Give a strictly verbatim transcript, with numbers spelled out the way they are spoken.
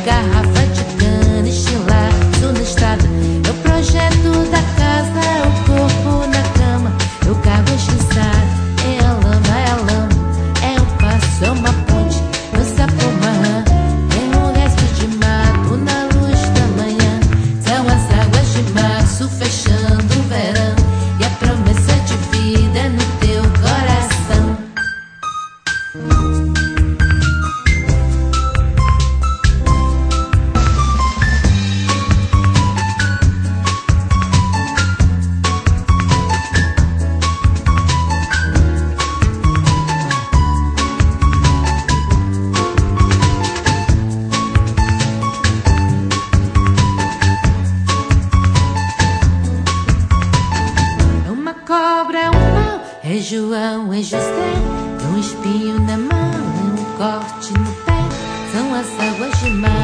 garrafa de cana, estilaço na estrada. É o projeto da casa, é o corpo na cama, é o carro esquiçado, é a lama, é a lama, é um passo, é uma ponte, lança por uma rã, é um resto de mato na luz da manhã. São as águas de março fechando o verão, e a promessa de vida é no teu coração. Cobra, é um pau, é João, é José, um espinho na mão, um corte no pé. São as águas de mar.